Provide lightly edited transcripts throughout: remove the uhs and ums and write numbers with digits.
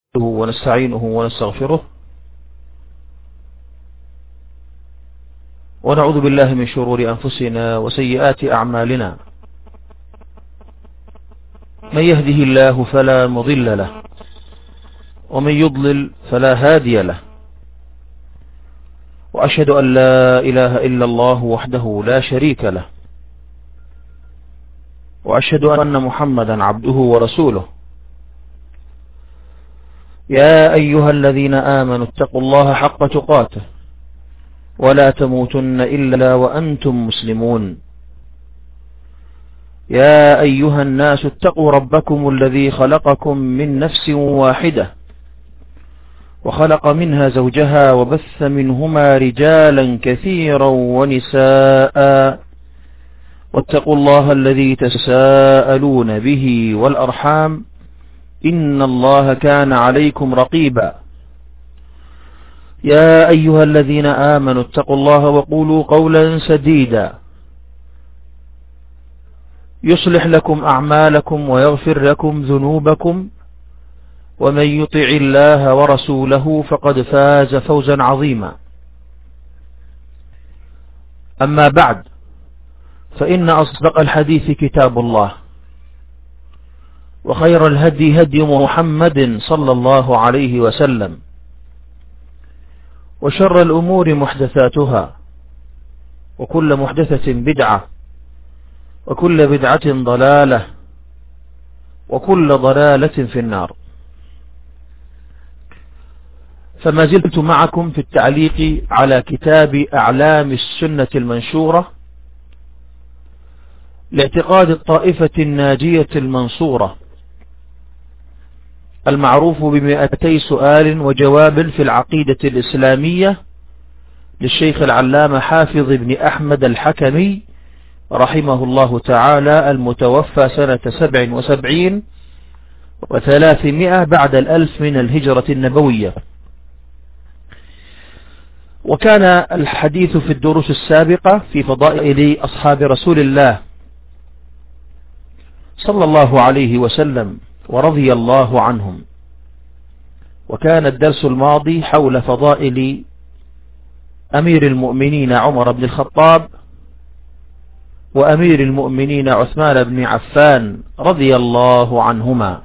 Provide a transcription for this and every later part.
ونستعينه ونستغفره ونعوذ بالله من شرور أنفسنا وسيئات أعمالنا. من يهده الله فلا مضل له ومن يضلل فلا هادي له، وأشهد أن لا إله إلا الله وحده لا شريك له، وأشهد أن محمدا عبده ورسوله. يا أيها الذين آمنوا اتقوا الله حق تقاته ولا تموتن إلا وأنتم مسلمون. يا أيها الناس اتقوا ربكم الذي خلقكم من نفس واحدة وخلق منها زوجها وبث منهما رجالا كثيرا ونساء، واتقوا الله الذي تساءلون به والأرحام إن الله كان عليكم رقيبا. يا أيها الذين آمنوا اتقوا الله وقولوا قولا سديدا يصلح لكم أعمالكم ويغفر لكم ذنوبكم، ومن يطع الله ورسوله فقد فاز فوزا عظيما. أما بعد، فإن أصدق الحديث كتاب الله، وخير الهدي هدي محمد صلى الله عليه وسلم، وشر الأمور محدثاتها، وكل محدثة بدعة، وكل بدعة ضلالة، وكل ضلالة في النار. فما زلت معكم في التعليق على كتاب أعلام السنة المنشورة لاعتقاد الطائفة الناجية المنصورة، المعروف ب200 سؤال وجواب في العقيدة الإسلامية للشيخ العلامة حافظ بن أحمد الحكمي رحمه الله تعالى، المتوفى سنة 77 و300 بعد 1000 من الهجرة النبوية. وكان الحديث في الدروس السابقة في فضائل أصحاب رسول الله صلى الله عليه وسلم ورضي الله عنهم، وكان الدرس الماضي حول فضائل أمير المؤمنين عمر بن الخطاب وأمير المؤمنين عثمان بن عفان رضي الله عنهما.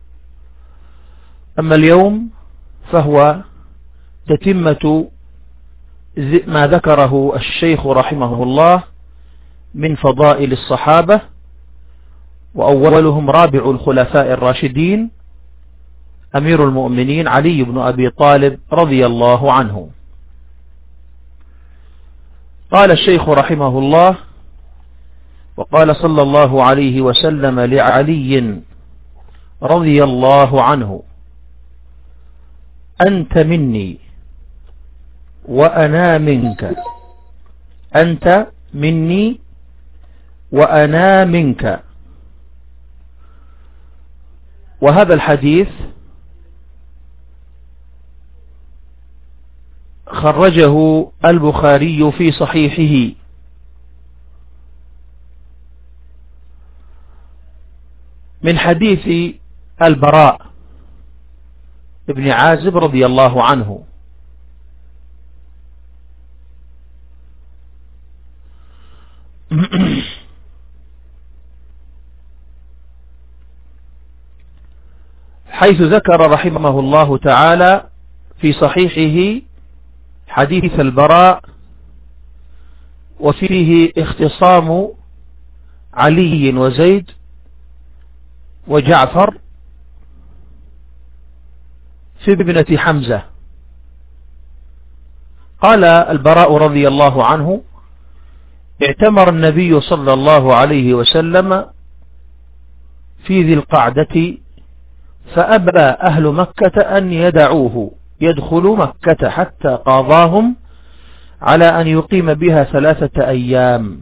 أما اليوم فهو تتمة ما ذكره الشيخ رحمه الله من فضائل الصحابة، وأولهم رابع الخلفاء الراشدين أمير المؤمنين علي بن أبي طالب رضي الله عنه. قال الشيخ رحمه الله: وقال صلى الله عليه وسلم لعلي رضي الله عنه: أنت مني وأنا منك، أنت مني وأنا منك. وهذا الحديث خرجه البخاري في صحيحه من حديث البراء ابن عازب رضي الله عنه، حيث ذكر رحمه الله تعالى في صحيحه حديث البراء، وفيه اختصام علي وزيد وجعفر في ابنة حمزة. قال البراء رضي الله عنه: اعتمر النبي صلى الله عليه وسلم في ذي القعدة، فأبى أهل مكة أن يدعوه يدخل مكة حتى قاضاهم على أن يقيم بها 3 أيام.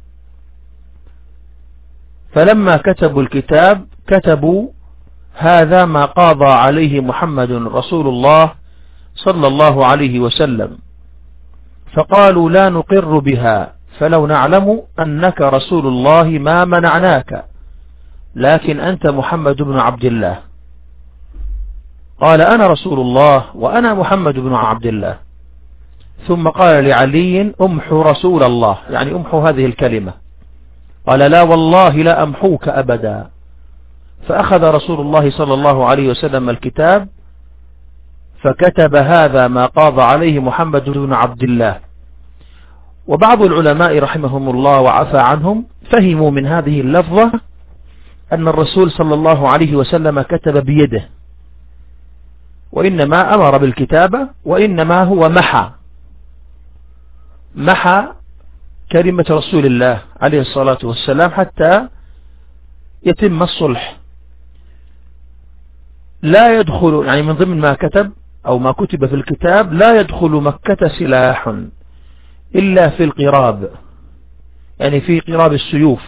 فلما كتبوا الكتاب كتبوا: هذا ما قاضى عليه محمد رسول الله صلى الله عليه وسلم. فقالوا: لا نقر بها، فلو نعلم أنك رسول الله ما منعناك، لكن أنت محمد بن عبد الله. قال أنا رسول الله وأنا محمد بن عبد الله. ثم قال لعلي امحو رسول الله، يعني امحو هذه الكلمة. قال لا والله لا أمحوك أبدا. فأخذ رسول الله صلى الله عليه وسلم الكتاب فكتب هذا ما قاض عليه محمد بن عبد الله. وبعض العلماء رحمهم الله وعفى عنهم فهموا من هذه اللفظة أن الرسول صلى الله عليه وسلم كتب بيده، وإنما أمر بالكتابة، وإنما هو محى كلمة رسول الله عليه الصلاة والسلام حتى يتم الصلح. لا يدخل، يعني من ضمن ما كتب أو ما كتب في الكتاب: لا يدخل مكة سلاح إلا في القراب، يعني في قراب السيوف،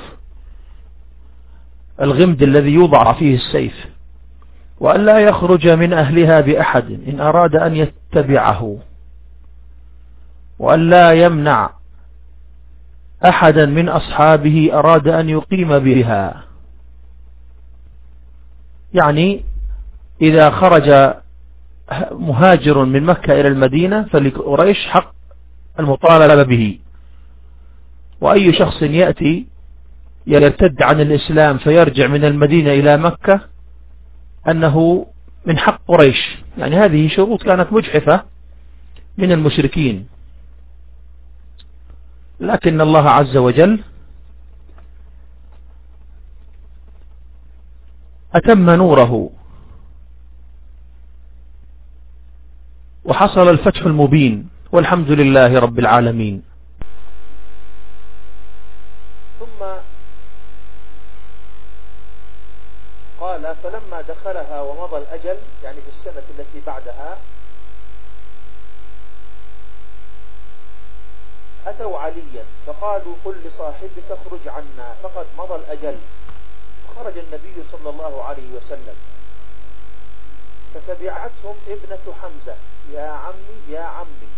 الغمد الذي يوضع فيه السيف، وأن لا يخرج من أهلها بأحد إن أراد أن يتبعه، وأن لا يمنع أحدا من أصحابه أراد أن يقيم بها. يعني إذا خرج مهاجر من مكة إلى المدينة فلقريش حق المطالبة به، وأي شخص يأتي يرتد عن الإسلام فيرجع من المدينة إلى مكة أنه من حق قريش. يعني هذه شروط كانت مجحفة من المشركين، لكن الله عز وجل أتم نوره وحصل الفتح المبين، والحمد لله رب العالمين. ثم قال: فلما دخلها ومضى الأجل، يعني في السنة التي بعدها، أتوا عليا فقالوا: قل لصاحبك اخرج عنا فقد مضى الأجل. خرج النبي صلى الله عليه وسلم فتبعتهم ابنة حمزة: يا عمي يا عمي.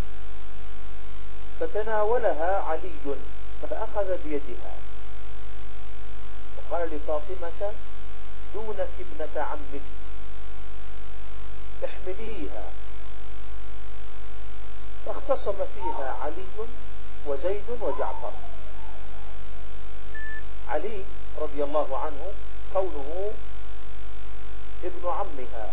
فتناولها علي فأخذ بيدها وقال لفاطمة: دونك ابنة عمك احمليها. فاختصم فيها علي وزيد وجعفر. علي رضي الله عنه كونه ابن عمها،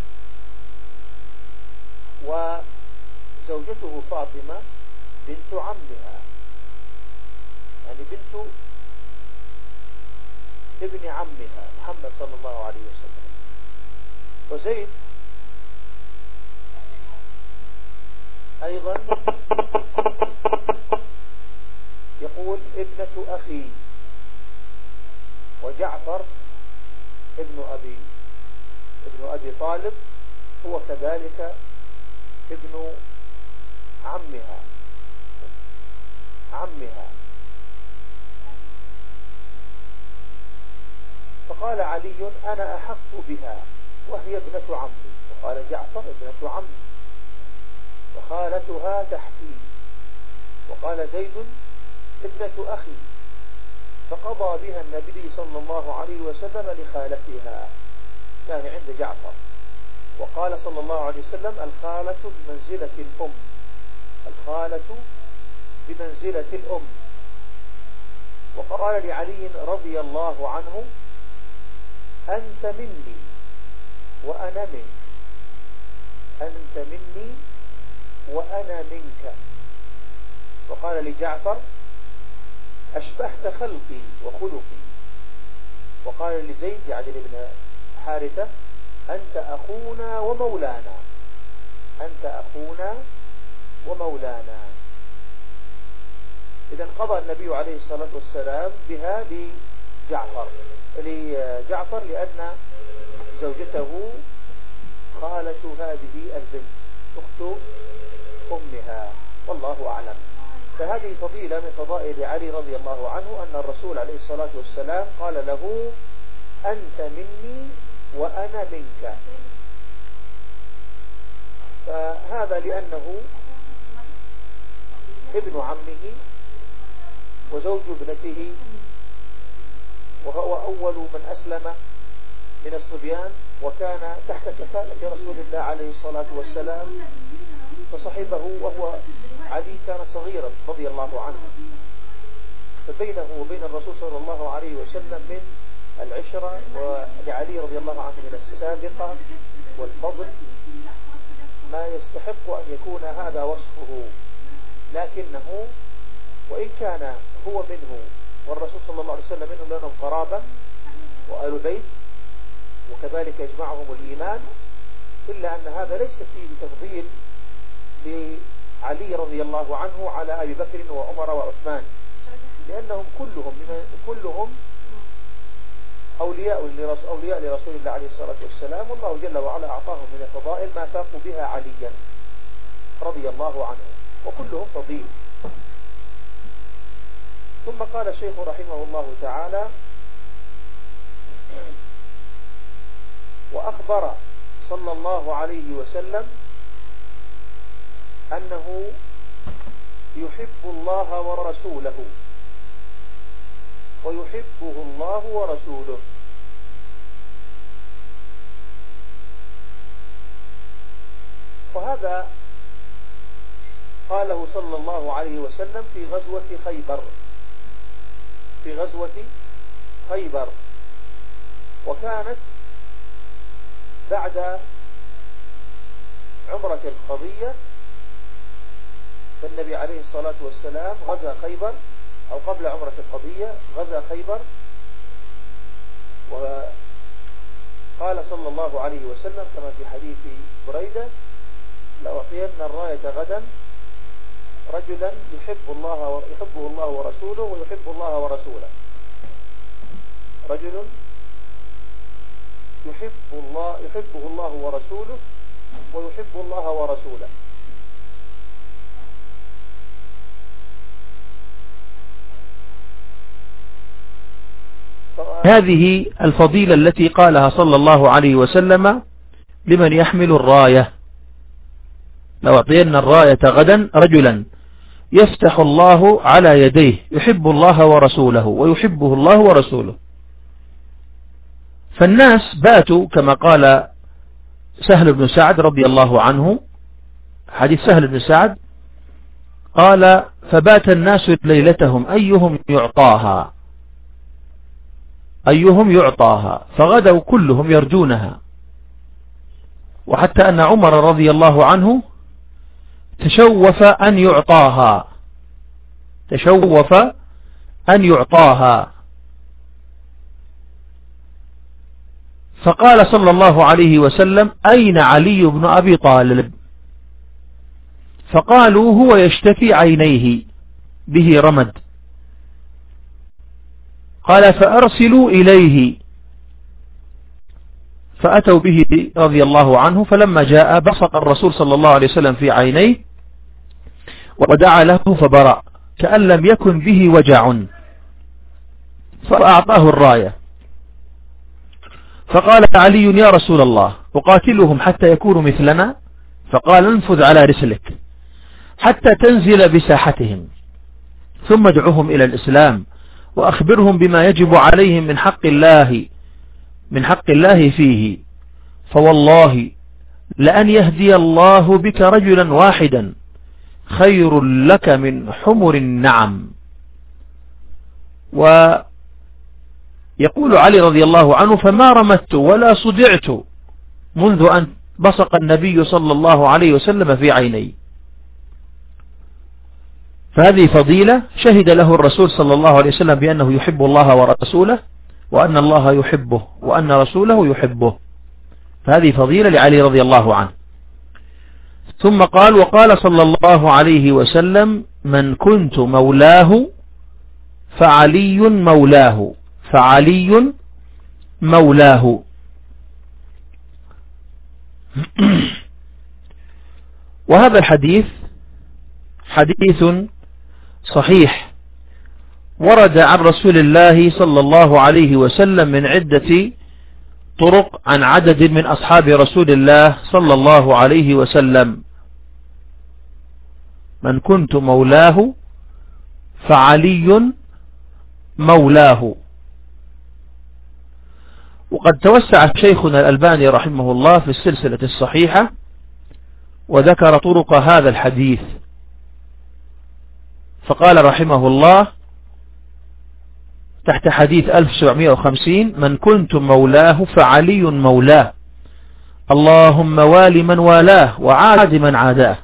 وزوجته فاطمة بنت عمها، يعني بنت ابن عمها محمد صلى الله عليه وسلم. وزيد أيضا يقول ابنة أخي. وجعفر ابن أبي طالب هو كذلك ابن عمها. فقال علي: أنا أحق بها وهي ابنة عمي. وقال جعفر: ابنة عمي وخالتها تحتي. وقال زيد: ابنة أخي. فقضى بها النبي صلى الله عليه وسلم لخالتها، كان عند جعفر. وقال صلى الله عليه وسلم: الخالة بمنزلة الأم، الخالة بمنزلة الأم. وقال لعلي رضي الله عنه: أنت مني وأنا منك، أنت مني وأنا منك. وقال لجعفر: أشبهت خلقي وخلقي. وقال لزيد يعني لابن حارثة: أنت أخونا ومولانا، أنت أخونا ومولانا. إذا قضى النبي عليه الصلاة والسلام بها لجعفر لأن زوجته خالة هذه البنت، أخت أمها، والله أعلم. فهذه فضيلة من فضائل علي رضي الله عنه، أن الرسول عليه الصلاة والسلام قال له: أنت مني وأنا منك. فهذا لأنه ابن عمه وزوج ابنته، وهو أول من أسلم من الصبيان وكان تحت كفالة رسول الله عليه الصلاة والسلام، فصحبه وهو علي كان صغيرا رضي الله عنه، فبينه وبين الرسول صلى الله عليه وسلم من العشرة، ولعلي رضي الله عنه من السابقة والفضل ما يستحق أن يكون هذا وصفه، لكنه وإن كان هو منه والرسول صلى الله عليه وسلم منهم لأنهم قرابة وآل بيت وكذلك يجمعهم الإيمان، إلا أن هذا ليس فيه تفضيل لعلي رضي الله عنه على أبي بكر وعمر وعثمان، لأنهم كلهم أولياء لرسول الله عليه الصلاة والسلام، والله جل وعلا أعطاهم من الفضائل ما فاقوا بها عليا رضي الله عنه، وكلهم فضيل. ثم قال الشيخ رحمه الله تعالى: وأخبر صلى الله عليه وسلم أنه يحب الله ورسوله ويحبه الله ورسوله. وهذا قاله صلى الله عليه وسلم في غزوة خيبر، وكانت بعد عمرة القضية، فالنبي عليه الصلاة والسلام غزا خيبر، أو قبل عمرة القضية غزا خيبر، وقال صلى الله عليه وسلم كما في حديث بريدة: لأعطين الراية غدا رجلا يحبه الله ورسوله ويحب الله ورسوله، رجل يحبه الله ورسوله ويحب الله ورسوله. هذه الفضيلة التي قالها صلى الله عليه وسلم لمن يحمل الراية: لو أعطينا الراية غدا رجلا يفتح الله على يديه يحب الله ورسوله ويحبه الله ورسوله. فالناس باتوا كما قال سهل بن سعد رضي الله عنه، حديث سهل بن سعد قال: فبات الناس ليلتهم أيهم يعطاها فغدوا كلهم يرجونها، وحتى أن عمر رضي الله عنه تشوف أن يعطاها، فقال صلى الله عليه وسلم: أين علي بن أبي طالب؟ فقالوا: هو يشتكي عينيه به رمد. قال: فأرسلوا إليه. فأتوا به رضي الله عنه، فلما جاء بصق الرسول صلى الله عليه وسلم في عينيه ودعا له فبرأ كأن لم يكن به وجع، فأعطاه الراية. فقال علي: يا رسول الله، أقاتلهم حتى يكونوا مثلنا؟ فقال: انفذ على رسلك حتى تنزل بساحتهم، ثم ادعوهم إلى الإسلام وأخبرهم بما يجب عليهم من حق الله فيه، فوالله لأن يهدي الله بك رجلا واحدا خير لك من حمر النعم. ويقول علي رضي الله عنه: فما رمت ولا صدعت منذ أن بصق النبي صلى الله عليه وسلم في عيني. فهذه فضيلة شهد له الرسول صلى الله عليه وسلم بأنه يحب الله ورسوله، وأن الله يحبه، وأن رسوله يحبه، فهذه فضيلة لعلي رضي الله عنه. ثم قال: وقال صلى الله عليه وسلم: من كنت مولاه فعلي مولاه. وهذا الحديث حديث صحيح ورد عن رسول الله صلى الله عليه وسلم من عدة طرق عن عدد من أصحاب رسول الله صلى الله عليه وسلم: من كنت مولاه فعلي مولاه. وقد توسع شيخنا الألباني رحمه الله في السلسلة الصحيحة وذكر طرق هذا الحديث، فقال رحمه الله تحت حديث 1750: من كنت مولاه فعلي مولاه، اللهم وال من والاه وعاد من عاداه.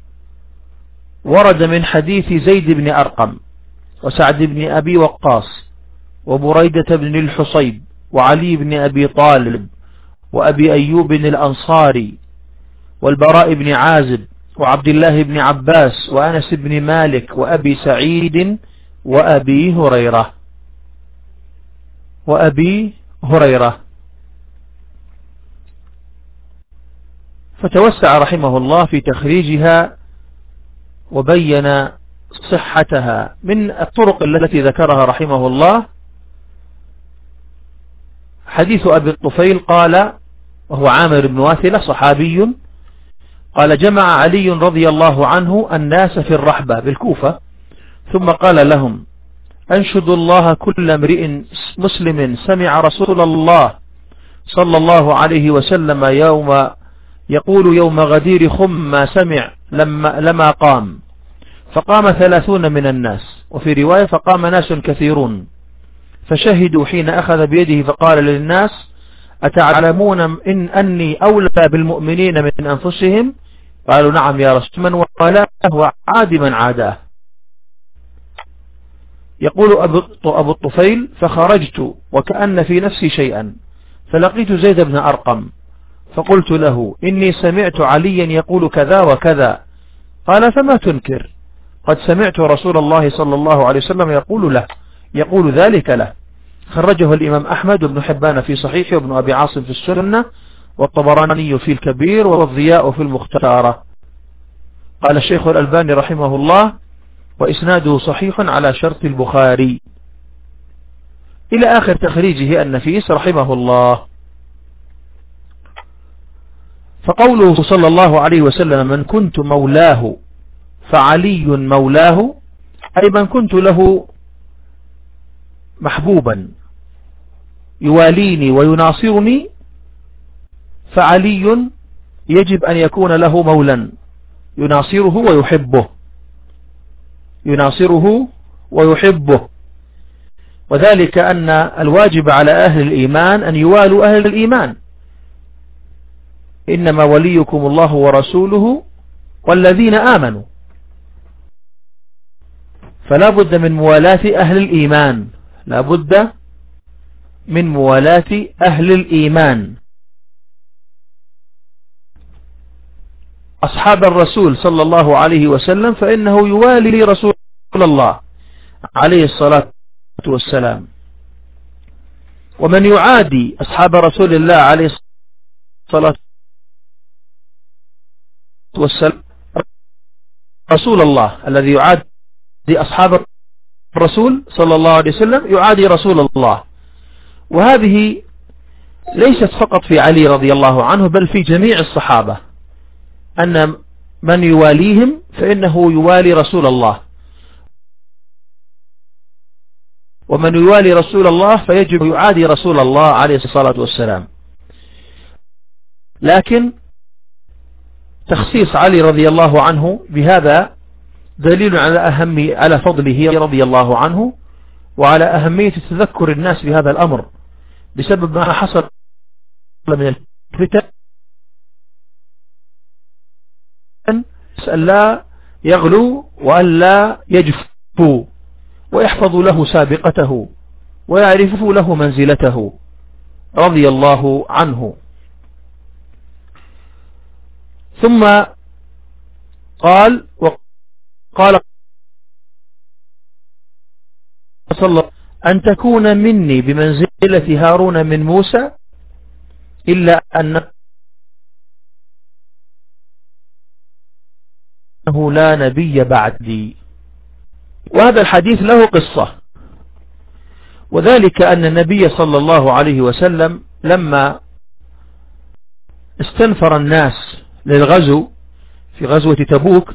ورد من حديث زيد بن أرقم وسعد بن أبي وقاص وبريدة بن الحصيب وعلي بن أبي طالب وأبي أيوب الأنصاري والبراء بن عازب وعبد الله بن عباس وأنس بن مالك وأبي سعيد وأبي هريرة. فتوسع رحمه الله في تخريجها وبين صحتها. من الطرق التي ذكرها رحمه الله حديث أبي الطفيل، قال وهو عامر بن واثلة صحابي، قال: جمع علي رضي الله عنه الناس في الرحبة بالكوفة، ثم قال لهم: أنشد الله كل امرئ مسلم سمع رسول الله صلى الله عليه وسلم يقول يوم غدير خم ما سمع لما قام، فقام 30 من الناس، وفي رواية فقام ناس كثيرون فشهدوا حين أخذ بيده فقال للناس: أتعلمون أني أولى بالمؤمنين من أنفسهم؟ قالوا: نعم يا رسول من والاه وعاد من عاداه. يقول أبو الطفيل: فخرجت وكأن في نفسي شيئا، فلقيت زيد بن أرقم فقلت له: إني سمعت عليا يقول كذا وكذا. قال: فما تنكر؟ قد سمعت رسول الله صلى الله عليه وسلم يقول ذلك له. خرجه الإمام أحمد بن حبان في صحيحه، وابن أبي عاصم في السنة، والطبراني في الكبير، والضياء في المختارة. قال الشيخ الألباني رحمه الله: وإسناده صحيح على شرط البخاري، إلى آخر تخريجه النفيس رحمه الله. فقوله صلى الله عليه وسلم: من كنت مولاه فعلي مولاه، أي من كنت له محبوبا يواليني ويناصرني، فعلي يجب أن يكون له مولا يناصره ويحبه، وذلك أن الواجب على أهل الإيمان أن يوالوا أهل الإيمان. إنما وليكم الله ورسوله والذين آمنوا، فلا بد من موالاة أهل الإيمان، لا بد من موالاة أهل الإيمان. أصحاب الرسول صلى الله عليه وسلم فإنه يوالي رسول الله عليه الصلاة والسلام، ومن يعادي أصحاب رسول الله عليه الصلاة والسلام رسول الله الذي يعادي أصحاب الرسول صلى الله عليه وسلم يعادي رسول الله. وهذه ليست فقط في علي رضي الله عنه، بل في جميع الصحابة، أن من يواليهم فإنه يوالي رسول الله، ومن يوالي رسول الله فيجب يعادي رسول الله عليه الصلاة والسلام. لكن تخصيص علي رضي الله عنه بهذا دليل على فضله رضي الله عنه، وعلى أهمية تذكر الناس بهذا الأمر بسبب ما حصل من الفتن، ألا يغلو وألا يجفوا، ويحفظوا له سابقته ويعرفوا له منزلته رضي الله عنه. ثم قال صلى أن تكون مني بمنزلة هارون من موسى، إلا أنه لا نبي بعدي. وهذا الحديث له قصة، وذلك أن النبي صلى الله عليه وسلم لما استنفر الناس للغزو في غزوة تبوك،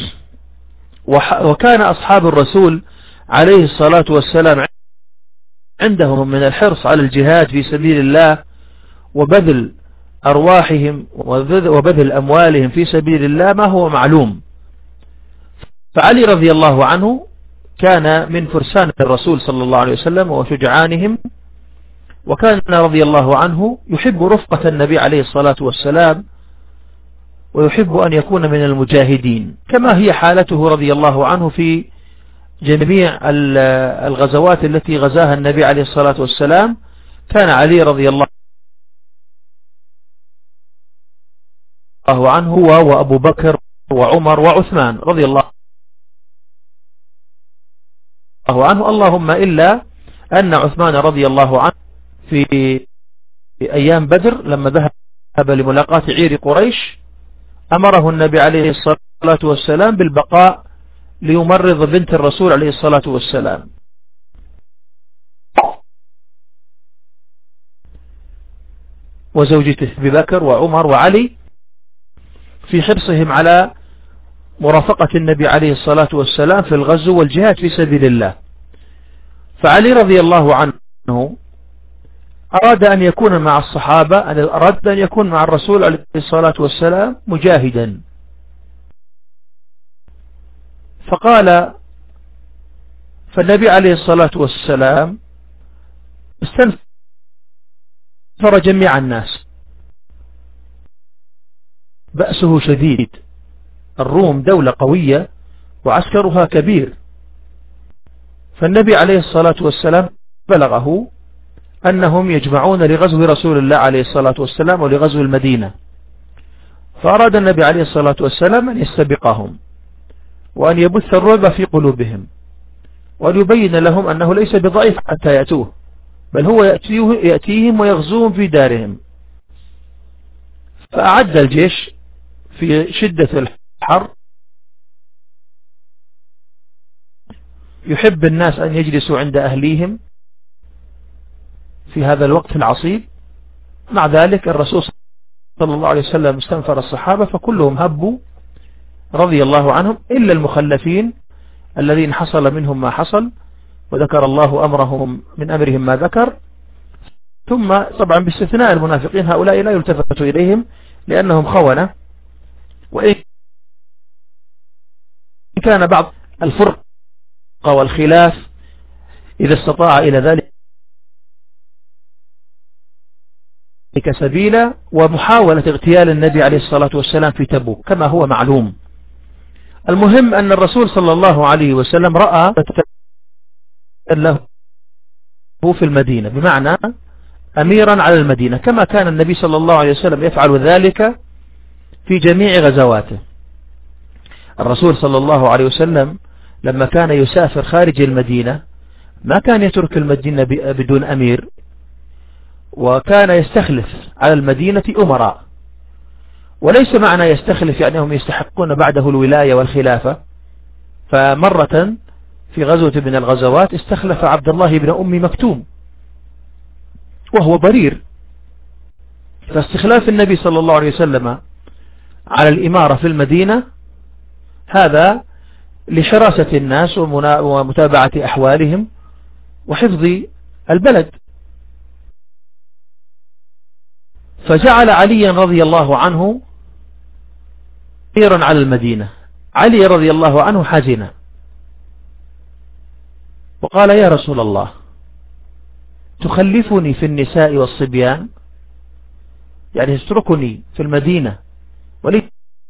وكان أصحاب الرسول عليه الصلاة والسلام عندهم من الحرص على الجهاد في سبيل الله وبذل أرواحهم وبذل أموالهم في سبيل الله ما هو معلوم. فعلي رضي الله عنه كان من فرسان الرسول صلى الله عليه وسلم وشجعانهم، وكان رضي الله عنه يحب رفقة النبي عليه الصلاة والسلام، ويحب أن يكون من المجاهدين كما هي حالته رضي الله عنه في جميع الغزوات التي غزاها النبي عليه الصلاة والسلام. كان علي رضي الله عنه هو وأبو بكر وعمر وعثمان رضي الله عنه، اللهم إلا أن عثمان رضي الله عنه في أيام بدر لما ذهب لملاقاة عير قريش أمره النبي عليه الصلاة والسلام بالبقاء ليمرض بنت الرسول عليه الصلاة والسلام. وزوجته أبي بكر وعمر وعلي في حرصهم على مرافقة النبي عليه الصلاة والسلام في الغزو والجهاد في سبيل الله. فعلي رضي الله عنه أراد أن يكون مع الصحابة، أراد أن يكون مع الرسول عليه الصلاة والسلام مجاهدا، فالنبي عليه الصلاة والسلام استنفر جميع الناس، بأسه شديد، الروم دولة قوية وعسكرها كبير، فالنبي عليه الصلاة والسلام بلغه أنهم يجمعون لغزو رسول الله عليه الصلاة والسلام ولغزو المدينة، فأراد النبي عليه الصلاة والسلام أن يستبقهم وأن يبث الرعب في قلوبهم وأن يبين لهم أنه ليس بضعيف حتى يأتوه، بل هو يأتيهم ويغزوهم في دارهم. فأعد الجيش في شدة الحر، يحب الناس أن يجلسوا عند أهليهم في هذا الوقت العصيب. مع ذلك الرسول صلى الله عليه وسلم استنفر الصحابة فكلهم هبوا رضي الله عنهم إلا المخلفين الذين حصل منهم ما حصل، وذكر الله من أمرهم ما ذكر. ثم طبعا باستثناء المنافقين، هؤلاء لا يلتفت إليهم لأنهم خونة، وإن كان بعض الفرق والخلاف إذا استطاع إلى ذلك سبيلا، ومحاولة اغتيال النبي عليه الصلاة والسلام في تبوك كما هو معلوم. المهم أن الرسول صلى الله عليه وسلم رأى له في المدينة، بمعنى أميرا على المدينة، كما كان النبي صلى الله عليه وسلم يفعل ذلك في جميع غزواته. الرسول صلى الله عليه وسلم لما كان يسافر خارج المدينة ما كان يترك المدينة بدون أمير، وكان يستخلف على المدينة أمراء، وليس معنى يستخلف يعني هم يستحقون بعده الولاية والخلافة. فمرة في غزوة من الغزوات استخلف عبد الله بن أم مكتوم وهو ضرير، فاستخلاف النبي صلى الله عليه وسلم على الإمارة في المدينة هذا لشراسة الناس ومتابعة أحوالهم وحفظ البلد. فجعل عليا رضي الله عنه أميرا على المدينة. علي رضي الله عنه حزن وقال: يا رسول الله، تخلفني في النساء والصبيان، يعني تتركني في المدينة وليس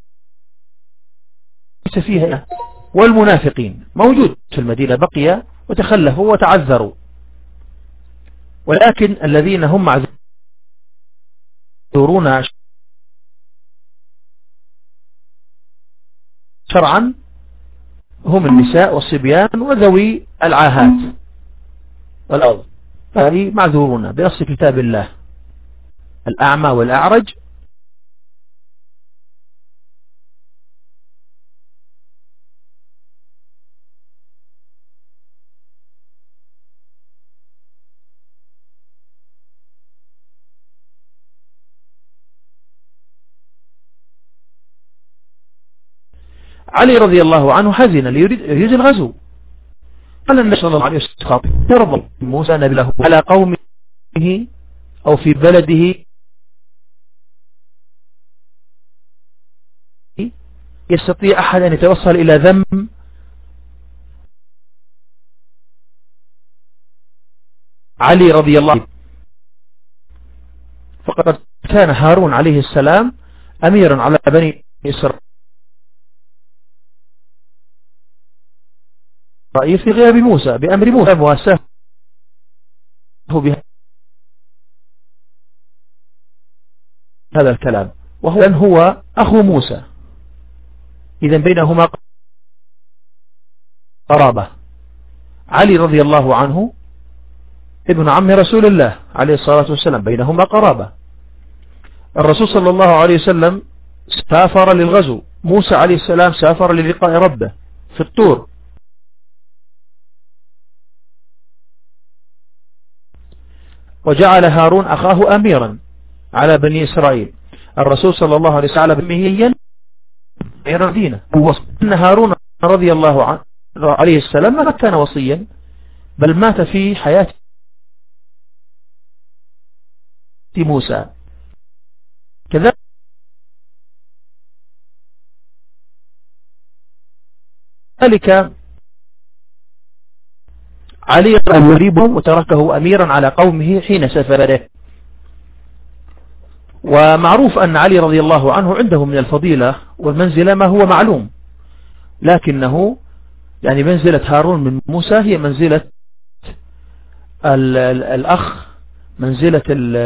فيها، والمنافقين موجود في المدينة بقي وتخلفوا وتعذروا، ولكن الذين هم معذورون شرعا هم النساء والصبيان وذوي العاهات والأرض، فهذه معذورون بنص كتاب الله. الأعمى والأعرج علي رضي الله عنه حزن يريد الغزو، النبي صلى الله عليه وسلم ترضى موسى نبيه على قومه أو في بلده يستطيع أحد أن يتوصل إلى ذم علي رضي الله عنه، فقد كان هارون عليه السلام أميرا على بني إسرائيل في غياب موسى بأمر موسى مواساه بهذا الكلام، وهو أخو موسى، إذا بينهما قرابة. علي رضي الله عنه ابن عم رسول الله عليه الصلاة والسلام، بينهما قرابة. الرسول صلى الله عليه وسلم سافر للغزو، موسى عليه السلام سافر للقاء ربه في الطور، وجعل هارون أخاه أميرا على بني إسرائيل. الرسول صلى الله عليه وسلم مهيا غير دينه، وأن هارون رضي الله عنه عليه السلام ما كان وصيا، بل مات في حياة موسى. كذلك علي قريبه وتركه أميرا على قومه حين سافره. ومعروف أن علي رضي الله عنه عنده من الفضيلة والمنزلة ما هو معلوم، لكنه يعني منزلة هارون من موسى هي منزلة الأخ، منزلة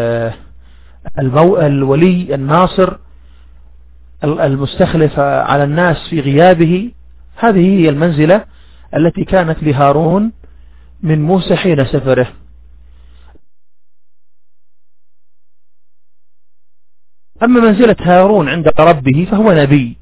الولي الناصر المستخلف على الناس في غيابه. هذه هي المنزلة التي كانت لهارون من موسى حين سفره. أما منزلة هارون عند ربه فهو نبي،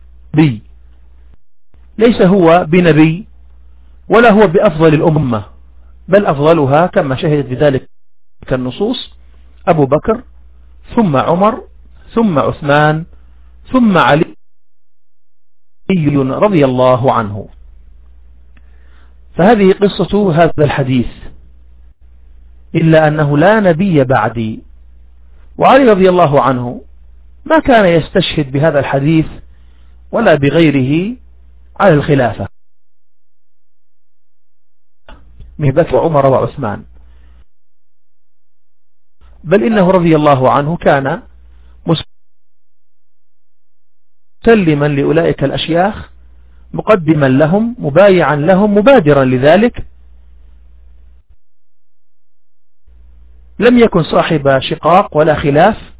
ليس هو بنبي ولا هو بأفضل الأمة، بل أفضلها كما شهدت بذلك النصوص أبو بكر ثم عمر ثم عثمان ثم علي رضي الله عنه. فهذه قصة هذا الحديث، إلا أنه لا نبي بعدي. وعلي رضي الله عنه ما كان يستشهد بهذا الحديث ولا بغيره على الخلافة من بكر وعمر وعثمان، بل إنه رضي الله عنه كان مسلما لأولئك الأشياخ، مقدما لهم، مبايعا لهم، مبادرا لذلك. لم يكن صاحب شقاق ولا خلاف،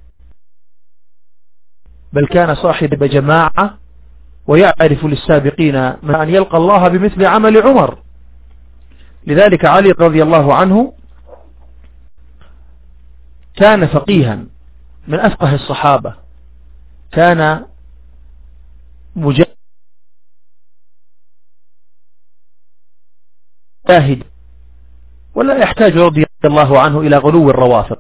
بل كان صاحب جماعة، ويعرف للسابقين من أن يلقى الله بمثل عمل عمر. لذلك علي رضي الله عنه كان فقيها من أفقه الصحابة، كان مجاهد ولا يحتاج رضي الله عنه إلى غلو الروافض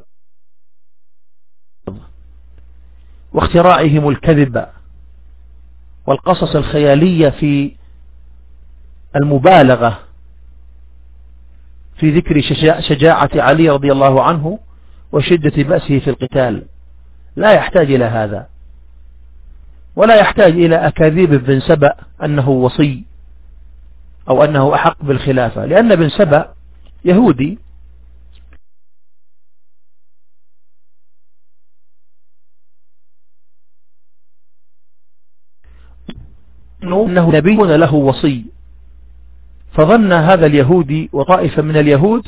واختراعهم الكذب والقصص الخيالية في المبالغة في ذكر شجاعة علي رضي الله عنه وشدة بأسه في القتال. لا يحتاج إلى هذا، ولا يحتاج إلى أكاذيب بن سبأ أنه وصي أو أنه أحق بالخلافة، لأن بن سبأ يهودي أنه نبي له وصي، فظن هذا اليهودي وطائفة من اليهود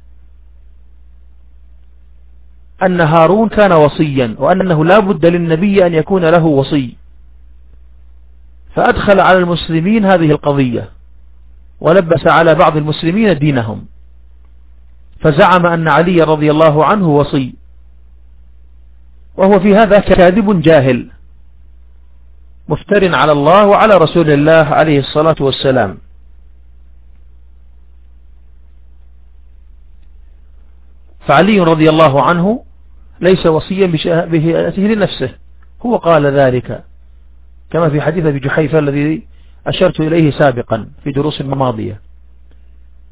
أن هارون كان وصيا، وأنه لا بد للنبي أن يكون له وصي، فأدخل على المسلمين هذه القضية ولبس على بعض المسلمين دينهم، فزعم أن علي رضي الله عنه وصي، وهو في هذا كاذب جاهل مفتر على الله وعلى رسول الله عليه الصلاة والسلام. فعلي رضي الله عنه ليس وصيا بهيئته لنفسه، هو قال ذلك كما في حديث أبي جحيفة الذي أشرت إليه سابقا في دروس ماضية.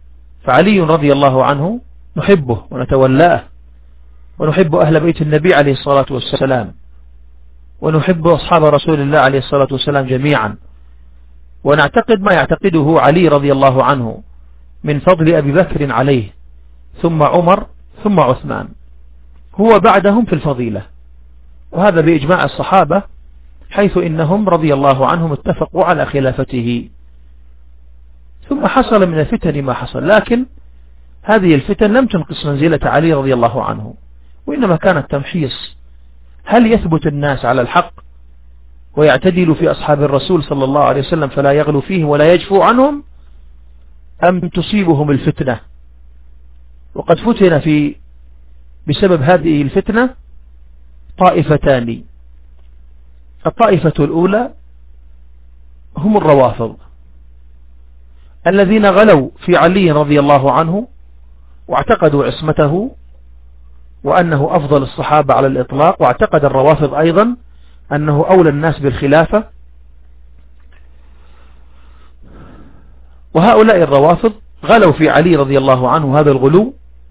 فعلي رضي الله عنه نحبه ونتولاه، ونحب أهل بيت النبي عليه الصلاة والسلام، ونحب أصحاب رسول الله عليه الصلاة والسلام جميعا، ونعتقد ما يعتقده علي رضي الله عنه من فضل أبي بكر عليه، ثم عمر، ثم عثمان، هو بعدهم في الفضيلة، وهذا بإجماع الصحابة، حيث إنهم رضي الله عنهم اتفقوا على خلافته. ثم حصل من الفتن ما حصل، لكن هذه الفتن لم تنقص منزلة علي رضي الله عنه، وإنما كانت تمحيص، هل يثبت الناس على الحق ويعتدل في أصحاب الرسول صلى الله عليه وسلم فلا يغلو فيهم ولا يجفو عنهم، أم تصيبهم الفتنة؟ وقد فتن بسبب هذه الفتنة طائفتان. الطائفة الأولى هم الروافض الذين غلوا في علي رضي الله عنه واعتقدوا عصمته وأنه أفضل الصحابة على الإطلاق، واعتقد الروافض أيضا أنه أولى الناس بالخلافة. وهؤلاء الروافض غلوا في علي رضي الله عنه هذا الغلو،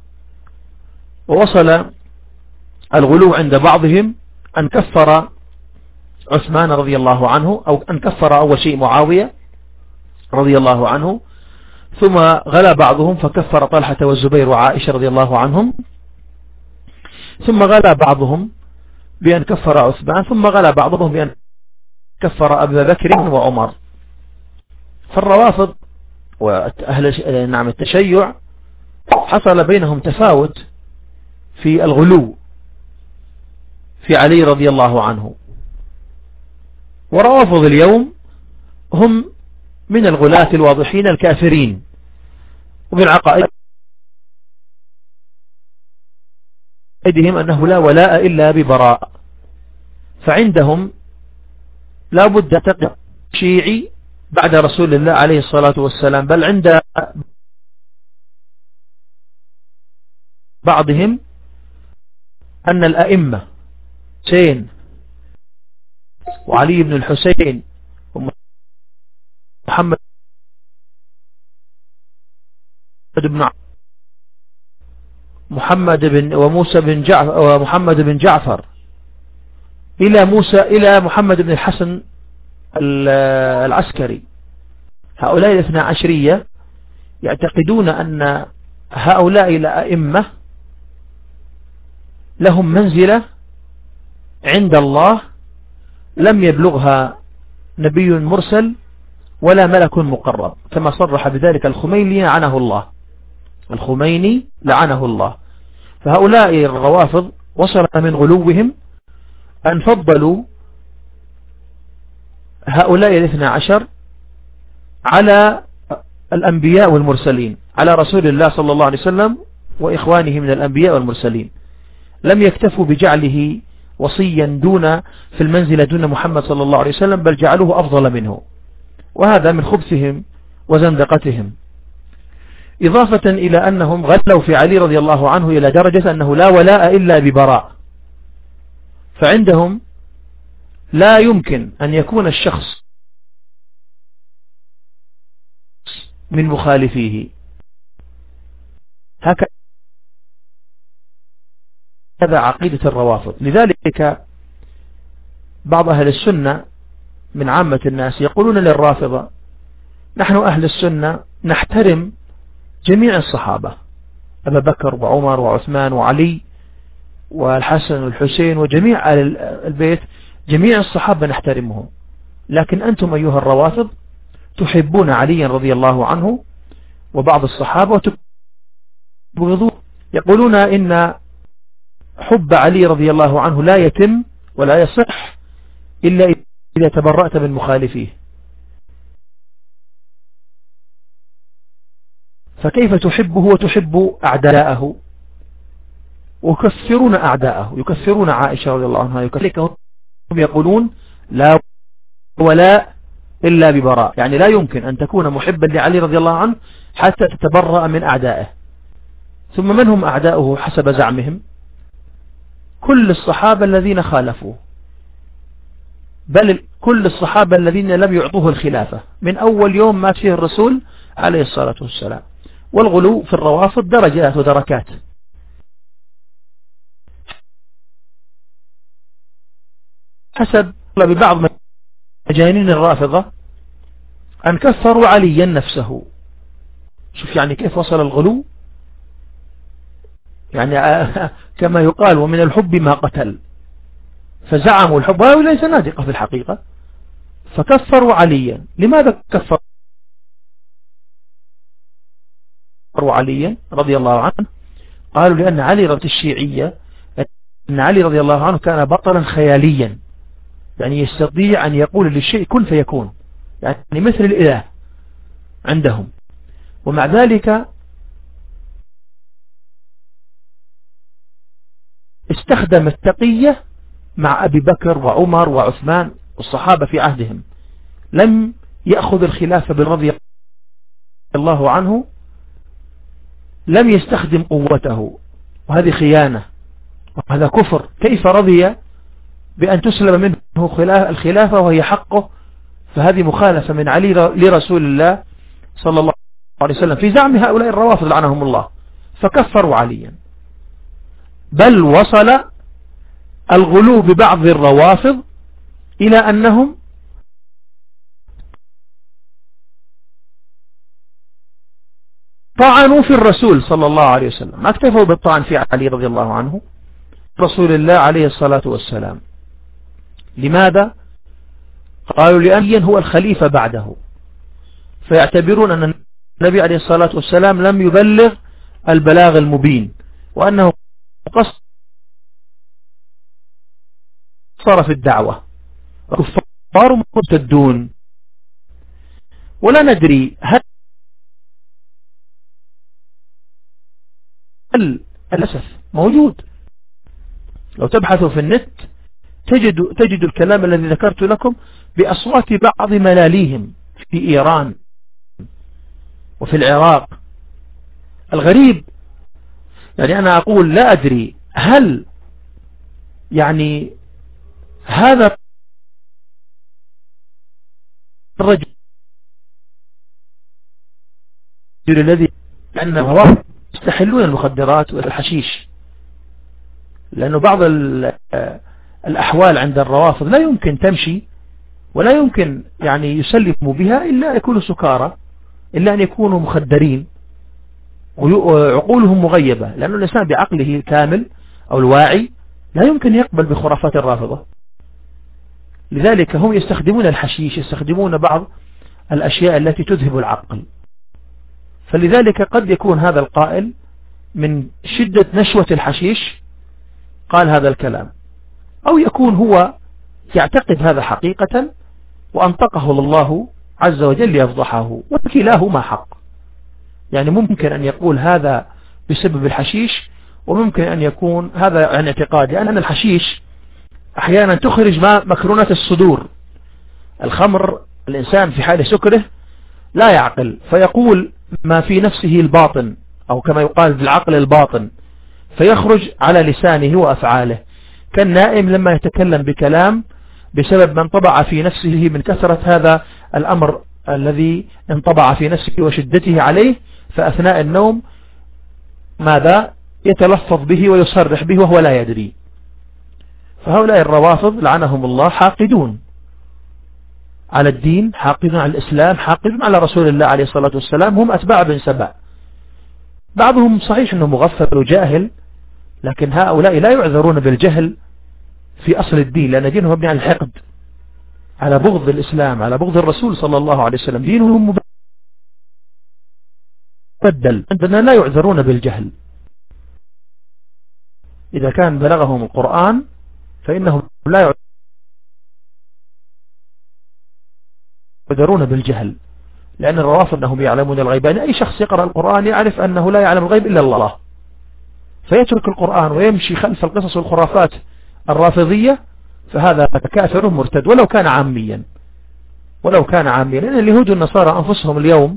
ووصل الغلو عند بعضهم أن كفر عثمان رضي الله عنه، أو أن كفر أول شيء معاوية رضي الله عنه، ثم غلا بعضهم فكفر طلحة والزبير وعائشة رضي الله عنهم، ثم غلا بعضهم بأن كفر عثمان، ثم غلا بعضهم بأن كفر أبا بكر وعمر. فالروافض وأهل التشيع حصل بينهم تفاوت في الغلو في علي رضي الله عنه. وروافض اليوم هم من الغلاة الواضحين الكافرين، ومن عقائدهم أنه لا ولاء إلا ببراء، فعندهم لا بد تقع شيعي بعد رسول الله عليه الصلاة والسلام، بل عند بعضهم أن الأئمة حسين وعلي بن الحسين ومحمد بن وموسى بن جعفر ومحمد بن جعفر إلى محمد بن الحسن العسكري، هؤلاء الاثنى عشرية يعتقدون أن هؤلاء الأئمة لهم منزلة عند الله لم يبلغها نبي مرسل ولا ملك مقرب، كما صرح بذلك الخميني لعنه الله. الخميني لعنه الله. فهؤلاء الروافض وصل من غلوهم أن فضلوا هؤلاء الاثنى عشر على الأنبياء والمرسلين، على رسول الله صلى الله عليه وسلم وإخوانه من الأنبياء والمرسلين، لم يكتفوا بجعله وصيا في المنزلة دون محمد صلى الله عليه وسلم، بل جعلوه أفضل منه، وهذا من خبثهم وزندقتهم، إضافة إلى أنهم غلوا في علي رضي الله عنه إلى درجة أنه لا ولاء إلا ببراء، فعندهم لا يمكن أن يكون الشخص من مخالفيه، هكذا عقيدة الروافض. لذلك بعض أهل السنة من عامة الناس يقولون للرافضة: نحن أهل السنة نحترم جميع الصحابة، أبا بكر وعمر وعثمان وعلي والحسن والحسين وجميع البيت، جميع الصحابة نحترمهم، لكن أنتم أيها الروافض تحبون عليا رضي الله عنه وبعض الصحابة وتبغضون. يقولون إن حب علي رضي الله عنه لا يتم ولا يصح إلا إذا تبرأت من مخالفيه، فكيف تحبه وتحب أعداءه؟ ويكفرون أعداءه، يكفرون عائشة رضي الله عنها، يكفرون، يقولون لا ولاء إلا ببراء، يعني لا يمكن أن تكون محبا لعلي رضي الله عنه حتى تتبرأ من أعدائه. ثم من هم أعداؤه حسب زعمهم؟ كل الصحابة الذين خالفوه، بل كل الصحابة الذين لم يعطوه الخلافة من أول يوم مات فيه الرسول عليه الصلاة والسلام، والغلو في الروافض درجات ودركات. حسب ببعض مجانين الرافضة أن كفروا عليا نفسه. شوف يعني كيف وصل الغلو، يعني كما يقال ومن الحب ما قتل، فزعموا الحب وهو ليس نادقة في الحقيقة، فكفروا عليا. لماذا كفروا عليا رضي الله عنه؟ قالوا لأن علي رضي الشيعية أن علي رضي الله عنه كان بطلا خياليا، يعني يستطيع أن يقول للشيء كن فيكون، يعني مثل الإله عندهم. ومع ذلك استخدم التقية مع أبي بكر وعمر وعثمان والصحابة في عهدهم، لم يأخذ الخلافة برضي الله عنه، لم يستخدم قوته، وهذه خيانة وهذا كفر. كيف رضي بأن تسلب منه الخلافة وهي حقه؟ فهذه مخالفة من علي لرسول الله صلى الله عليه وسلم في زعم هؤلاء الروافض لعنهم الله، فكفروا عليا. بل وصل الغلو ببعض الروافض إلى أنهم طعنوا في الرسول صلى الله عليه وسلم، ما اكتفوا بالطعن في علي رضي الله عنه، رسول الله عليه الصلاة والسلام. لماذا؟ قالوا لأن هو الخليفة بعده، فيعتبرون أن النبي عليه الصلاة والسلام لم يبلغ البلاغ المبين، وأنه قصر في الدعوة، كفار مرتدون. ولا ندري هل الأسف موجود، لو تبحثوا في النت تجد الكلام الذي ذكرت لكم بأصوات بعض ملاليهم في إيران وفي العراق. الغريب يعني أنا أقول لا أدري هل يعني هذا الرجل الذي لأنه يستحلون المخدرات والحشيش، لأنه بعض الأحوال عند الروافض لا يمكن تمشي ولا يمكن يعني يسلموا بها إلا يكونوا سكارى، إلا أن يكونوا مخدرين وعقولهم مغيبة، لأن الإنسان بعقله كامل أو الواعي لا يمكن يقبل بخرافات الرافضة. لذلك هم يستخدمون الحشيش، يستخدمون بعض الأشياء التي تذهب العقل. فلذلك قد يكون هذا القائل من شدة نشوة الحشيش قال هذا الكلام، أو يكون هو يعتقد هذا حقيقة وأنطقه الله عز وجل ليفضحه، وكلاهما حق. يعني ممكن أن يقول هذا بسبب الحشيش، وممكن أن يكون هذا عن اعتقاد، لأن الحشيش أحيانا تخرج ما مكرونة الصدور. الخمر الإنسان في حال سكره لا يعقل، فيقول ما في نفسه الباطن، أو كما يقال بالعقل الباطن، فيخرج على لسانه وأفعاله، كالنائم لما يتكلم بكلام بسبب ما انطبع في نفسه من كثرة هذا الأمر الذي انطبع في نفسه وشدته عليه، فأثناء النوم ماذا يتلفظ به ويصرح به وهو لا يدري. فهؤلاء الروافض لعنهم الله حاقدون على الدين، حاقدون على الإسلام، حاقدون على رسول الله عليه الصلاة والسلام، هم أتباع بن سبأ. بعضهم صحيح أنه مغفل وجاهل، لكن هؤلاء لا يعذرون بالجهل في أصل الدين، لأن دينهم مبني على الحقد، على بغض الإسلام، على بغض الرسول صلى الله عليه وسلم. دينهم مبدل. عندنا لا يعذرون بالجهل، إذا كان بلغهم القرآن فإنهم لا يعذرون بالجهل، لأن الروافض أنهم يعلمون الغيب. يعني أي شخص يقرأ القرآن يعرف أنه لا يعلم الغيب إلا الله، فيترك القرآن ويمشي خلف القصص والخرافات الرافضية، فهذا كافر مرتد ولو كان عاميا، ولو كان عاميا. لأن اليهود والنصارى أنفسهم اليوم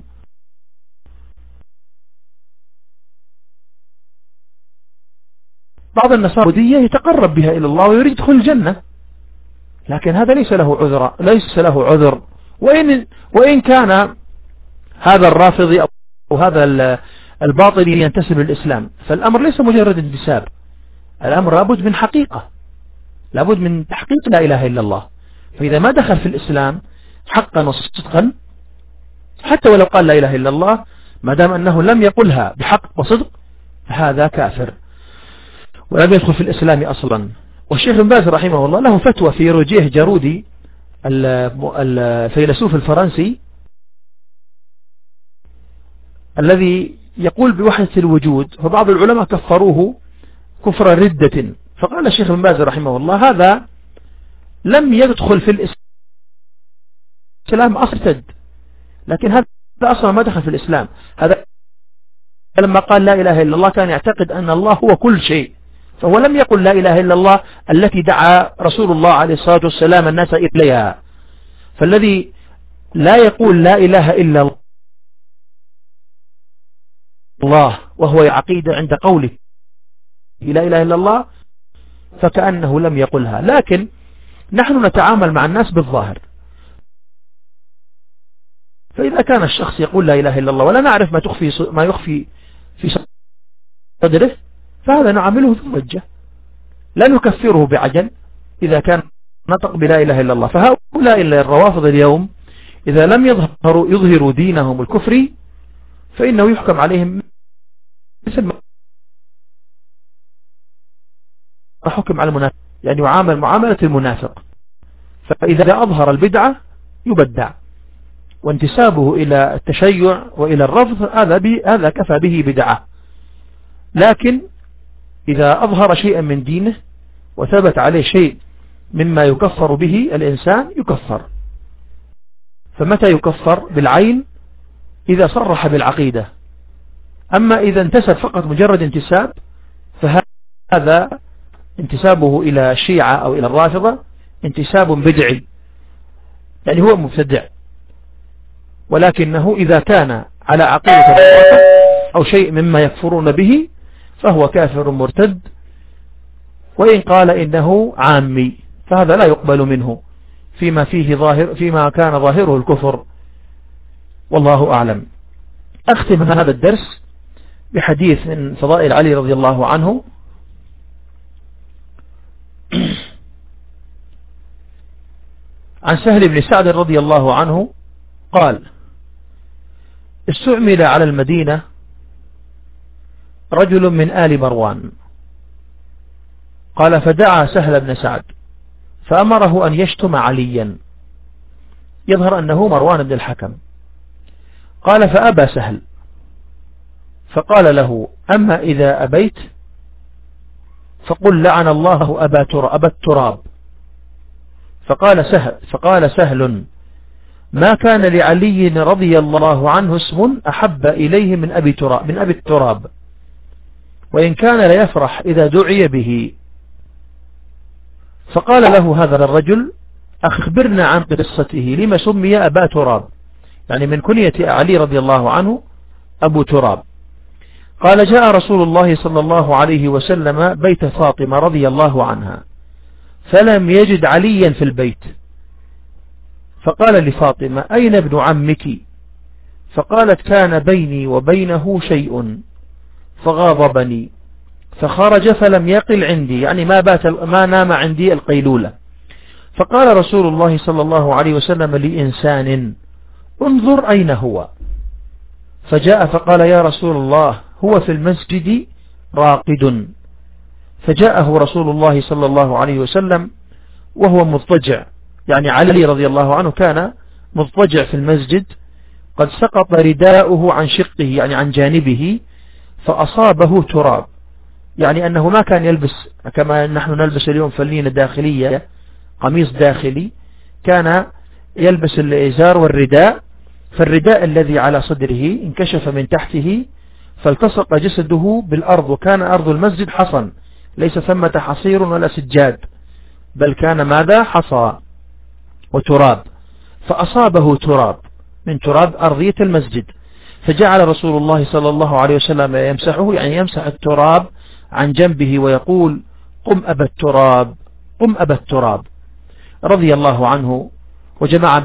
بعض النصارى اليهودية يتقرب بها إلى الله ويريد يدخل الجنة، لكن هذا ليس له عذر. وإن كان هذا الرافضي أو هذا الباطني ينتسب للإسلام. فالأمر ليس مجرد انتساب، الأمر لابد من حقيقة، لابد من تحقيق لا إله إلا الله. فإذا ما دخل في الإسلام حقا وصدقا، حتى ولو قال لا إله إلا الله، ما دام أنه لم يقلها بحق وصدق، هذا كافر ولم يدخل في الإسلام أصلا. والشيخ ابن باز رحمه الله له فتوى في روجيه جارودي الفيلسوف الفرنسي الذي يقول بوحدة الوجود، فبعض العلماء كفروه كفر ردة. فقال الشيخ ابن باز رحمه الله هذا لم يدخل في الإسلام أصلا، لكن هذا أصلا ما دخل في الإسلام. هذا لما قال لا إله إلا الله كان يعتقد أن الله هو كل شيء، فهو لم يقل لا إله إلا الله التي دعا رسول الله عليه الصلاة والسلام الناس إليها. فالذي لا يقول لا إله إلا الله وهو عقيدة عند قوله لا إله إلا الله فكأنه لم يقلها. لكن نحن نتعامل مع الناس بالظاهر، فإذا كان الشخص يقول لا إله إلا الله ولا نعرف ما يخفي في صدره، فهذا نعامله ذمجة، لا نكفره بعجل إذا كان نطق بلا إله إلا الله. فهؤلاء الروافض اليوم إذا لم يظهروا دينهم الكفري فإنه يحكم عليهم مثل ما حكم على المنافق، يعني يعامل معاملة المنافق. فإذا أظهر البدعة يبدع، وانتسابه إلى التشيع وإلى الرفض هذا كفى به بدعة. لكن إذا أظهر شيئا من دينه وثبت عليه شيء مما يكفر به الإنسان يكفر. فمتى يكفر؟ بالعين إذا صرح بالعقيدة. أما إذا انتسب فقط مجرد انتساب فهذا انتسابه إلى الشيعة أو إلى الرافضة انتساب بدعي، يعني هو مبتدع، ولكنه إذا كان على عقيدة الرافضة أو شيء مما يكفرون به فهو كافر مرتد، وإن قال إنه عامي فهذا لا يقبل منه فيما كان ظاهره الكفر. والله أعلم. أختم هذا الدرس بحديث من فضائل علي رضي الله عنه. عن سهل بن سعد رضي الله عنه قال: استعمل على المدينة رجل من آل مروان، قال: فدعا سهل بن سعد فأمره أن يشتم عليا، يظهر أنه مروان بن الحكم. قال: فأبى سهل، فقال له: أما إذا أبيت فقل لعن الله أبا التراب. فقال سهل: ما كان لعلي رضي الله عنه اسم أحب إليه من أبي التراب، وإن كان ليفرح إذا دعي به. فقال له هذا الرجل: أخبرنا عن قصته، لما سمي أبا تراب، يعني من كنية علي رضي الله عنه أبو تراب. قال: جاء رسول الله صلى الله عليه وسلم بيت فاطمة رضي الله عنها فلم يجد عليا في البيت، فقال لفاطمة: أين ابن عمك؟ فقالت: كان بيني وبينه شيء فغاضبني فخرج فلم يقل عندي، يعني ما نام عندي القيلولة. فقال رسول الله صلى الله عليه وسلم لإنسان: انظر أين هو. فجاء فقال: يا رسول الله هو في المسجد راقد. فجاءه رسول الله صلى الله عليه وسلم وهو مضطجع، يعني علي رضي الله عنه كان مضطجع في المسجد، قد سقط رداؤه عن شقه يعني عن جانبه فأصابه تراب، يعني أنه ما كان يلبس كما نحن نلبس اليوم فلينة داخلية، قميص داخلي، كان يلبس الإزار والرداء، فالرداء الذي على صدره انكشف من تحته فالتصق جسده بالأرض، وكان أرض المسجد حصن، ليس ثمة حصير ولا سجاد، بل كان ماذا؟ حصى وتراب، فأصابه تراب من تراب أرضية المسجد. فجعل رسول الله صلى الله عليه وسلم يمسحه، يعني يمسح التراب عن جنبه ويقول: قم أبا التراب، قم أبا التراب، رضي الله عنه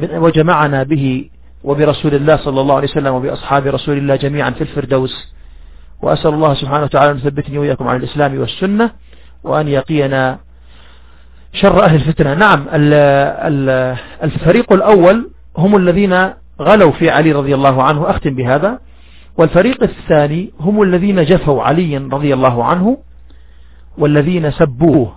وجمعنا به وبرسول الله صلى الله عليه وسلم وبأصحاب رسول الله جميعا في الفردوس وأسأل الله سبحانه وتعالى أن يثبتني وإياكم على الإسلام والسنة وأن يقينا شر أهل الفتنة. نعم، الفريق الأول هم الذين غلوا في علي رضي الله عنه، أختم بهذا. والفريق الثاني هم الذين جفوا عليا رضي الله عنه والذين سبوه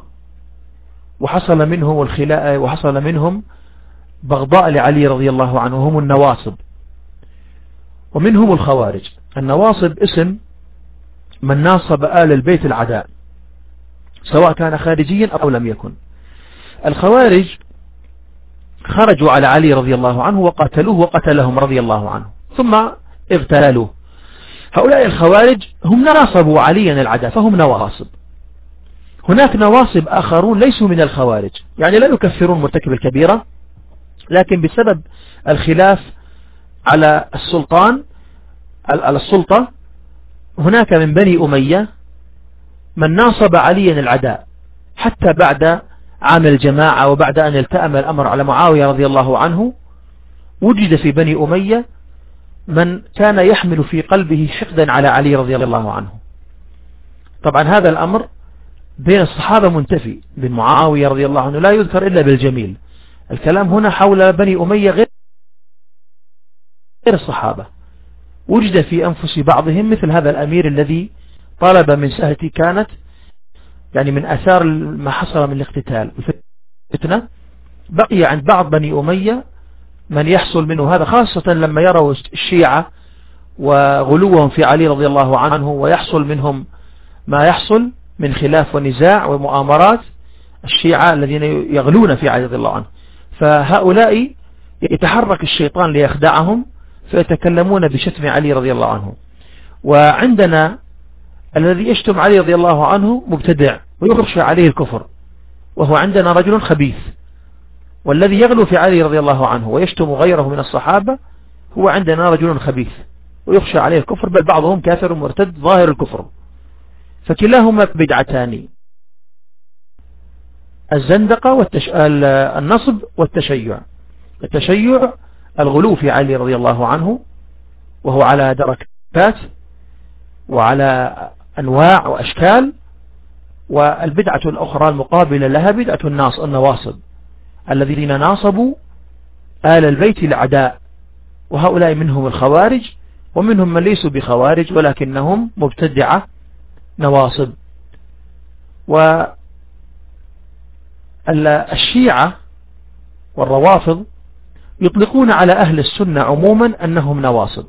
وحصل منهم بغضاء لعلي رضي الله عنه، هم النواصب. ومنهم الخوارج. النواصب اسم من ناصب آل البيت العداء سواء كان خارجيا أو لم يكن. الخوارج خرجوا على علي رضي الله عنه وقتلوه وقتلهم رضي الله عنه ثم اغتالوه. هؤلاء الخوارج هم ناصبوا عليا العداء فهم نواصب. هناك نواصب آخرون ليسوا من الخوارج، يعني لا يكفرون مرتكب الكبيرة، لكن بسبب الخلاف على السلطة هناك من بني أمية من ناصب عليا العداء حتى بعد عام الجماعة، وبعد أن التأم الأمر على معاوية رضي الله عنه وجد في بني أمية من كان يحمل في قلبه حقدا على علي رضي الله عنه. طبعا هذا الأمر بين الصحابة منتفي، بين معاوية رضي الله عنه لا يذكر إلا بالجميل. الكلام هنا حول بني أمية غير الصحابة. وجد في أنفس بعضهم مثل هذا الأمير الذي طلب من سهتي، كانت يعني من أثار ما حصل من الاقتتال والفتنة. بقي عند بعض بني أمية من يحصل منه هذا، خاصة لما يروا الشيعة وغلوهم في علي رضي الله عنه ويحصل منهم ما يحصل من خلاف ونزاع ومؤامرات الشيعة الذين يغلون في علي رضي الله عنه. فهؤلاء يتحرك الشيطان ليخدعهم فيتكلمون بشتم علي رضي الله عنه. وعندنا الذي يشتم علي رضي الله عنه مبتدع ويخشى عليه الكفر، وهو عندنا رجل خبيث. والذي يغلو في علي رضي الله عنه ويشتم غيره من الصحابة هو عندنا رجل خبيث ويخشى عليه الكفر، بل بعضهم كافر مرتد ظاهر الكفر. فكلاهما بدعتان، الزندقة النصب والتشيع. التشيع الغلو في علي رضي الله عنه وهو على دركات وعلى أنواع وأشكال. والبدعة الأخرى المقابلة لها بدعة النواصب الذين ناصبوا آل البيت العداء، وهؤلاء منهم الخوارج، ومنهم من ليسوا بخوارج ولكنهم مبتدعة نواصب. والشيعة والروافض يطلقون على أهل السنة عموما أنهم نواصب،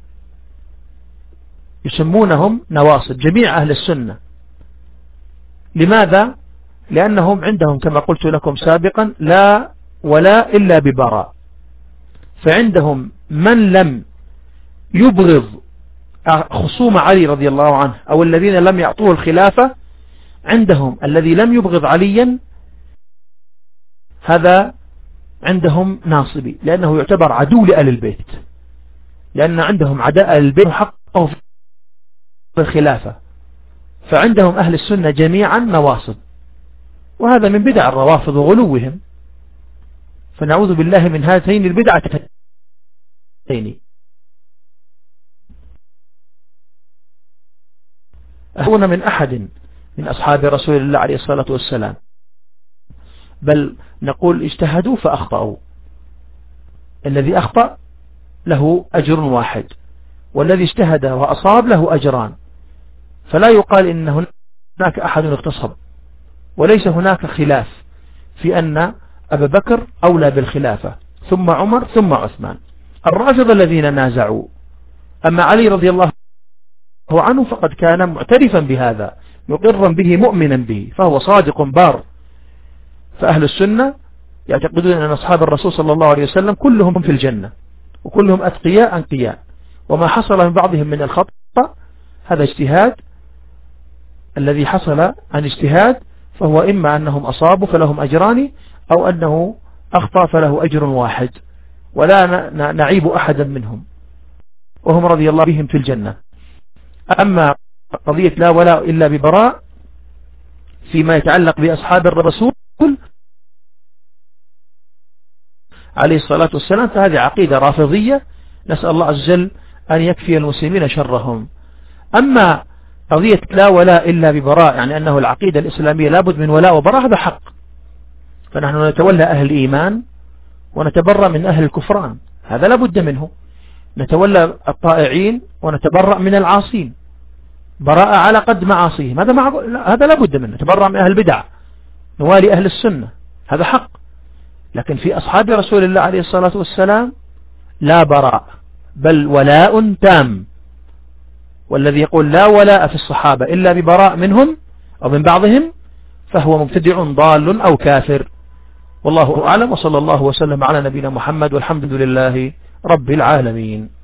يسمونهم نواصب جميع أهل السنة. لماذا؟ لأنهم عندهم كما قلت لكم سابقا لا ولا إلا ببراء. فعندهم من لم يبغض خصوم علي رضي الله عنه أو الذين لم يعطوه الخلافة، عندهم الذي لم يبغض عليا هذا عندهم ناصبي، لأنه يعتبر عدو لأهل البيت، لأن عندهم عداء أهل البيت حقه في الخلافة. فعندهم أهل السنة جميعا نواصب، وهذا من بدع الروافض وغلوهم. فنعوذ بالله من هاتين البدعتين. أهون من أحد من أصحاب رسول الله عليه الصلاة والسلام، بل نقول اجتهدوا فأخطأوا. الذي أخطأ له أجر واحد، والذي اجتهد وأصاب له أجران. فلا يقال إن هناك أحد اغتصب، وليس هناك خلاف في أن أبا بكر أولى بالخلافة ثم عمر ثم عثمان. الرافضة الذين نازعوا، أما علي رضي الله عنه فقد كان معترفا بهذا مقرا به مؤمنا به، فهو صادق بار. فأهل السنة يعتقدون أن أصحاب الرسول صلى الله عليه وسلم كلهم في الجنة وكلهم أتقياء أنقياء، وما حصل من بعضهم من الخطأ هذا اجتهاد. الذي حصل عن اجتهاد فهو إما أنهم أصابوا فلهم أجران، أو أنه أخطأ فله أجر واحد، ولا نعيب أحدا منهم، وهم رضي الله بهم في الجنة. أما قضية لا ولا إلا ببراء فيما يتعلق بأصحاب الرسول عليه الصلاة والسلام، فهذه عقيدة رافضية، نسأل الله عز وجل أن يكفي المسلمين شرهم. أما قضية لا ولاء إلا ببراء، يعني أنه العقيدة الإسلامية لابد من ولاء وبراء، هذا حق. فنحن نتولى أهل الإيمان ونتبرأ من أهل الكفران، هذا لابد منه. نتولى الطائعين ونتبرأ من العاصين، براءة على قد معاصيهم، هذا لابد منه. نتبرأ من أهل البدع، نوالي أهل السنة، هذا حق. لكن في أصحاب رسول الله عليه الصلاة والسلام لا براء، بل ولاء تام. والذي يقول لا ولاء في الصحابة إلا ببراء منهم أو من بعضهم فهو مبتدع ضال أو كافر. والله أعلم، وصلى الله وسلم على نبينا محمد، والحمد لله رب العالمين.